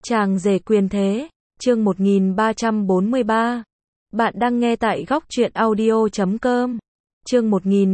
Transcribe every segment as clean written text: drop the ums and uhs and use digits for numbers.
Chàng rể quyền thế, chương 1343. Bạn đang nghe tại góc truyện audio.com. Chương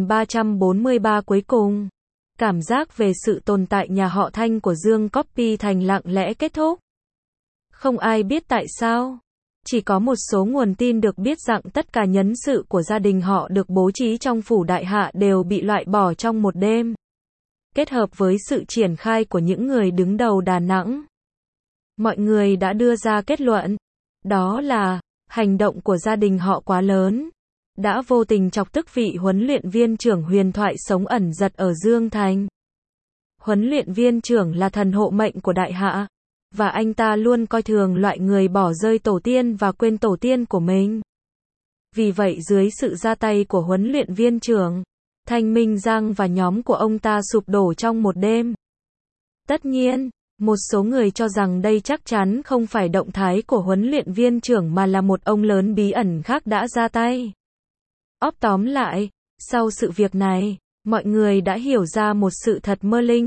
1343 cuối cùng. Cảm giác về sự tồn tại nhà họ Thanh của Dương Copy Thành lặng lẽ kết thúc. Không ai biết tại sao. Chỉ có một số nguồn tin được biết rằng tất cả nhân sự của gia đình họ được bố trí trong phủ đại hạ đều bị loại bỏ trong một đêm. Kết hợp với sự triển khai của những người đứng đầu Đà Nẵng, mọi người đã đưa ra kết luận, đó là, hành động của gia đình họ quá lớn, đã vô tình chọc tức vị huấn luyện viên trưởng huyền thoại sống ẩn giật ở Dương Thành. Huấn luyện viên trưởng là thần hộ mệnh của đại hạ, và anh ta luôn coi thường loại người bỏ rơi tổ tiên và quên tổ tiên của mình. Vì vậy dưới sự ra tay của huấn luyện viên trưởng, Thanh Minh Giang và nhóm của ông ta sụp đổ trong một đêm. Tất nhiên, một số người cho rằng đây chắc chắn không phải động thái của huấn luyện viên trưởng mà là một ông lớn bí ẩn khác đã ra tay. Tóm lại, sau sự việc này, mọi người đã hiểu ra một sự thật mơ linh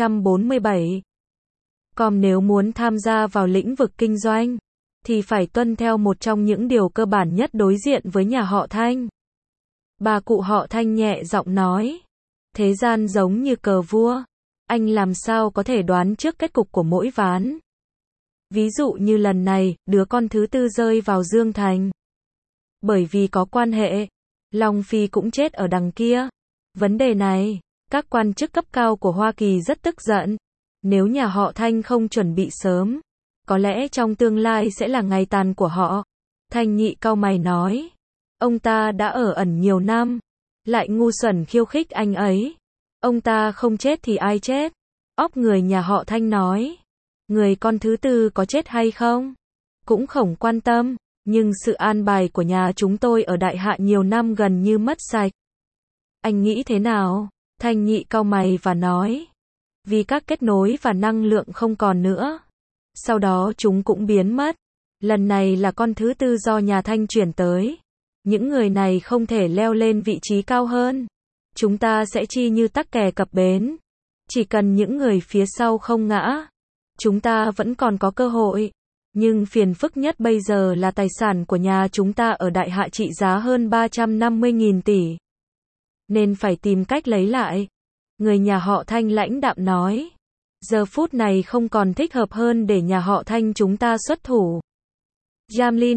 247. Còn nếu muốn tham gia vào lĩnh vực kinh doanh, thì phải tuân theo một trong những điều cơ bản nhất đối diện với nhà họ Thanh. Bà cụ họ Thanh nhẹ giọng nói, thế gian giống như cờ vua, anh làm sao có thể đoán trước kết cục của mỗi ván. Ví dụ như lần này, đứa con thứ tư rơi vào Dương Thành. Bởi vì có quan hệ, Long Phi cũng chết ở đằng kia. Vấn đề này, các quan chức cấp cao của Hoa Kỳ rất tức giận. Nếu nhà họ Thanh không chuẩn bị sớm, có lẽ trong tương lai sẽ là ngày tàn của họ. Thanh Nhị cau mày nói, ông ta đã ở ẩn nhiều năm, lại ngu xuẩn khiêu khích anh ấy. Ông ta không chết thì ai chết? Người nhà họ Thanh nói, người con thứ tư có chết hay không? Cũng không quan tâm, nhưng sự an bài của nhà chúng tôi ở đại hạ nhiều năm gần như mất sạch. Anh nghĩ thế nào? Thanh Nhị cau mày và nói, vì các kết nối và năng lượng không còn nữa. Sau đó chúng cũng biến mất. Lần này là con thứ tư do nhà Thanh chuyển tới. Những người này không thể leo lên vị trí cao hơn. Chúng ta sẽ chi như tắc kè cập bến. Chỉ cần những người phía sau không ngã, chúng ta vẫn còn có cơ hội. Nhưng phiền phức nhất bây giờ là tài sản của nhà chúng ta ở đại hạ trị giá hơn 350.000 tỷ. Nên phải tìm cách lấy lại. Người nhà họ Thanh lãnh đạm nói, giờ phút này không còn thích hợp hơn để nhà họ Thanh chúng ta xuất thủ. Jamlin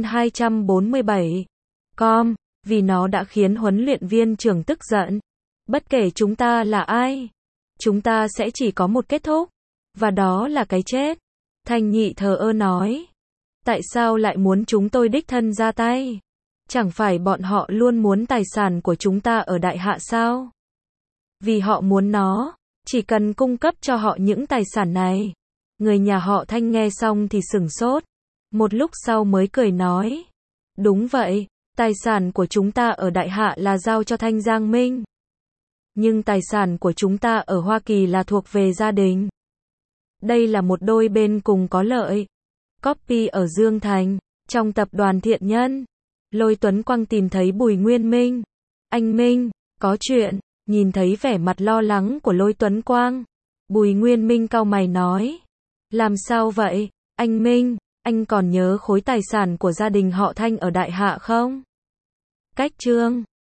247. Vì nó đã khiến huấn luyện viên trưởng tức giận. Bất kể chúng ta là ai, chúng ta sẽ chỉ có một kết thúc, và đó là cái chết. Thanh Nhị thờ ơ nói, tại sao lại muốn chúng tôi đích thân ra tay? Chẳng phải bọn họ luôn muốn tài sản của chúng ta ở đại hạ sao? Vì họ muốn nó, chỉ cần cung cấp cho họ những tài sản này. Người nhà họ Thanh nghe xong thì sửng sốt. Một lúc sau mới cười nói, đúng vậy, tài sản của chúng ta ở đại hạ là giao cho Thanh Giang Minh. Nhưng tài sản của chúng ta ở Hoa Kỳ là thuộc về gia đình. Đây là một đôi bên cùng có lợi. Copy ở Dương Thành, trong tập đoàn Thiện Nhân. Lôi Tuấn Quang tìm thấy Bùi Nguyên Minh. Anh Minh, có chuyện. Nhìn thấy vẻ mặt lo lắng của Lôi Tuấn Quang, Bùi Nguyên Minh cau mày nói, làm sao vậy, anh Minh, anh còn nhớ khối tài sản của gia đình họ Thanh ở đại hạ không? Cách chương